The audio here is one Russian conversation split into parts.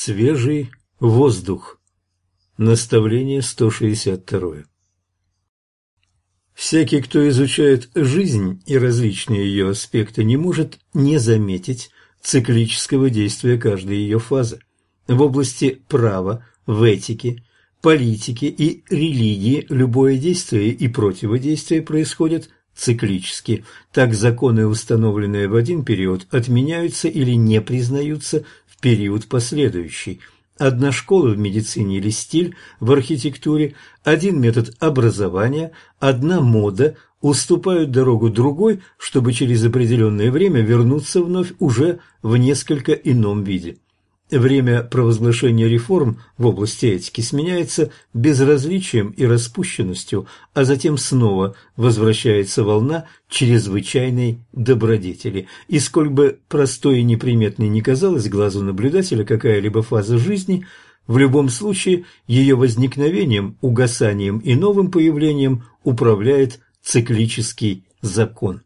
Свежий воздух. Наставление 162. Всякий, кто изучает жизнь и различные ее аспекты, не может не заметить циклического действия каждой ее фазы. В области права, в этике, политике и религии любое действие и противодействие происходят циклически. Так законы, установленные в один период, отменяются или не признаются в период последующий. Одна школа в медицине или стиль в архитектуре, один метод образования, одна мода уступают дорогу другой, чтобы через определенное время вернуться вновь уже в несколько ином виде. Время провозглашения реформ в области этики сменяется безразличием и распущенностью, а затем снова возвращается волна чрезвычайной добродетели. И сколь бы простой и неприметной ни казалась глазу наблюдателя какая-либо фаза жизни, в любом случае ее возникновением, угасанием и новым появлением управляет циклический закон.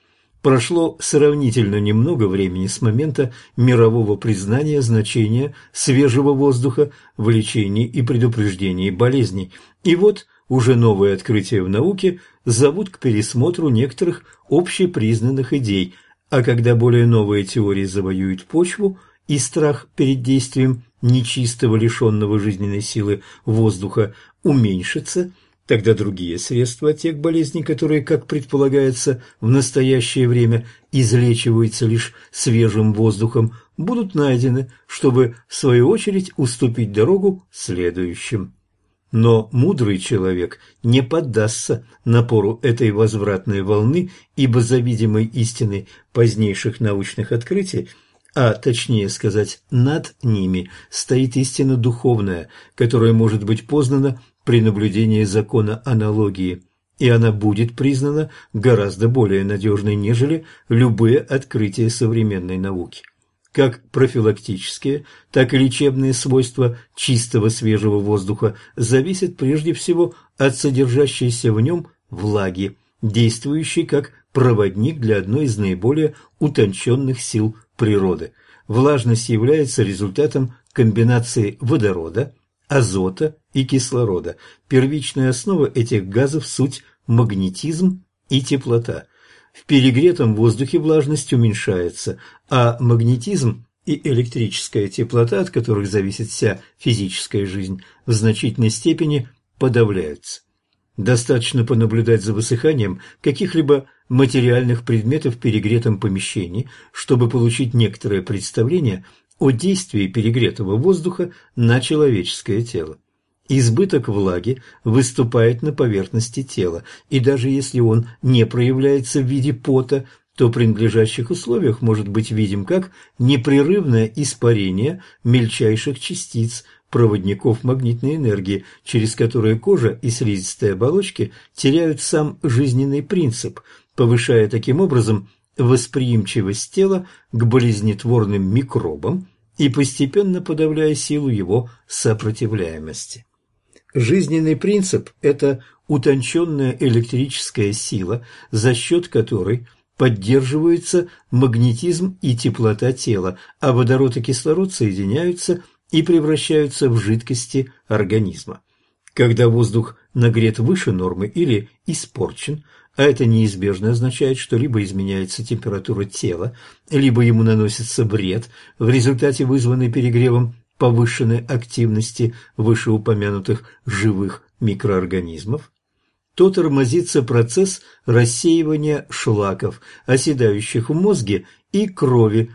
Прошло сравнительно немного времени с момента мирового признания значения свежего воздуха в лечении и предупреждении болезней. И вот уже новые открытия в науке зовут к пересмотру некоторых общепризнанных идей, а когда более новые теории завоюют почву и страх перед действием нечистого, лишенного жизненной силы воздуха уменьшится, тогда другие средства от тех болезней, которые, как предполагается, в настоящее время излечиваются лишь свежим воздухом, будут найдены, чтобы, в свою очередь, уступить дорогу следующим. Но мудрый человек не поддастся напору этой возвратной волны, ибо за видимой истиной позднейших научных открытий, а точнее сказать, над ними, стоит истина духовная, которая может быть познана при наблюдении закона аналогии, и она будет признана гораздо более надежной, нежели любые открытия современной науки. Как профилактические, так и лечебные свойства чистого свежего воздуха зависят прежде всего от содержащейся в нем влаги, действующей как проводник для одной из наиболее утонченных сил природы. Влажность является результатом комбинации водорода, азота и кислорода. Первичная основа этих газов – суть магнетизм и теплота. В перегретом воздухе влажность уменьшается, а магнетизм и электрическая теплота, от которых зависит вся физическая жизнь, в значительной степени подавляются. Достаточно понаблюдать за высыханием каких-либо материальных предметов в перегретом помещении, чтобы получить некоторое представление о действии перегретого воздуха на человеческое тело. Избыток влаги выступает на поверхности тела, и даже если он не проявляется в виде пота, то при надлежащих условиях может быть видим как непрерывное испарение мельчайших частиц, проводников магнитной энергии, через которые кожа и слизистые оболочки теряют сам жизненный принцип, повышая таким образом восприимчивость тела к болезнетворным микробам и постепенно подавляя силу его сопротивляемости. Жизненный принцип – это утонченная электрическая сила, за счет которой поддерживаются магнетизм и теплота тела, а водород и кислород соединяются и превращаются в жидкости организма. Когда воздух нагрет выше нормы или испорчен, а это неизбежно означает, что либо изменяется температура тела, либо ему наносится вред в результате вызванной перегревом повышенной активности вышеупомянутых живых микроорганизмов, то тормозится процесс рассеивания шлаков, оседающих в мозге и крови,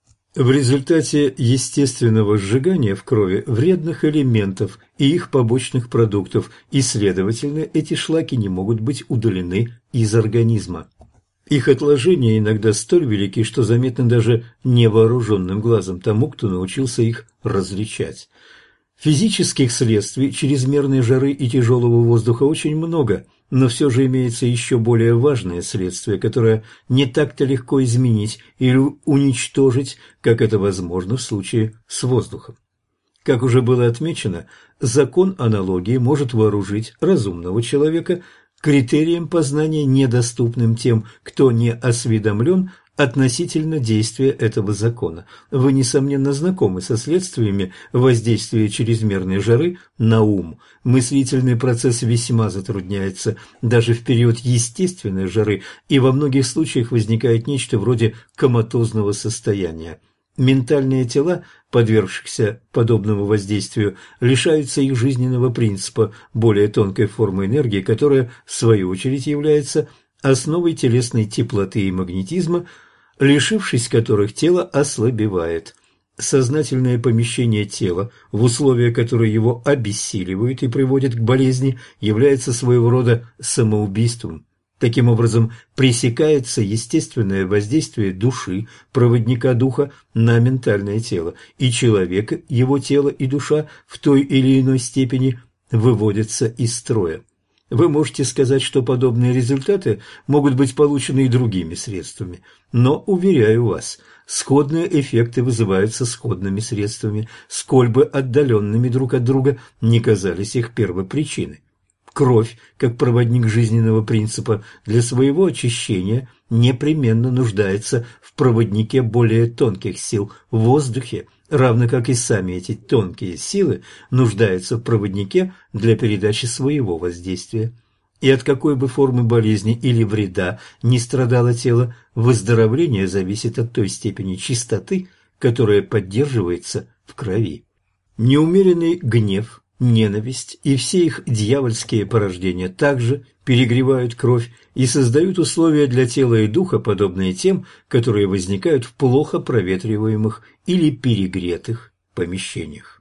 в результате естественного сжигания в крови вредных элементов и их побочных продуктов, и, следовательно, эти шлаки не могут быть удалены из организма. Их отложения иногда столь велики, что заметны даже невооруженным глазом тому, кто научился их различать. Физических следствий чрезмерной жары и тяжелого воздуха очень много, но все же имеется еще более важное следствие, которое не так-то легко изменить или уничтожить, как это возможно в случае с воздухом. Как уже было отмечено, закон аналогии может вооружить разумного человека критерием познания, недоступным тем, кто не осведомлен относительно действия этого закона. Вы, несомненно, знакомы со следствиями воздействия чрезмерной жары на ум. Мыслительный процесс весьма затрудняется даже в период естественной жары, и во многих случаях возникает нечто вроде коматозного состояния. Ментальные тела, подвергшихся подобному воздействию, лишаются их жизненного принципа, более тонкой формы энергии, которая, в свою очередь, является основой телесной теплоты и магнетизма, лишившись которых тело ослабевает. Сознательное помещение тела в условия, которые его обессиливают и приводят к болезни, является своего рода самоубийством. Таким образом, пресекается естественное воздействие души, проводника духа, на ментальное тело, и человек, его тело и душа в той или иной степени выводятся из строя. Вы можете сказать, что подобные результаты могут быть получены и другими средствами, но, уверяю вас, сходные эффекты вызываются сходными средствами, сколь бы отдаленными друг от друга не казались их первопричины. Кровь, как проводник жизненного принципа, для своего очищения непременно нуждается в проводнике более тонких сил в воздухе, равно как и сами эти тонкие силы нуждаются в проводнике для передачи своего воздействия. И от какой бы формы болезни или вреда ни страдало тело, выздоровление зависит от той степени чистоты, которая поддерживается в крови. Неумеренный гнев, ненависть и все их дьявольские порождения также перегревают кровь и создают условия для тела и духа, подобные тем, которые возникают в плохо проветриваемых или перегретых помещениях.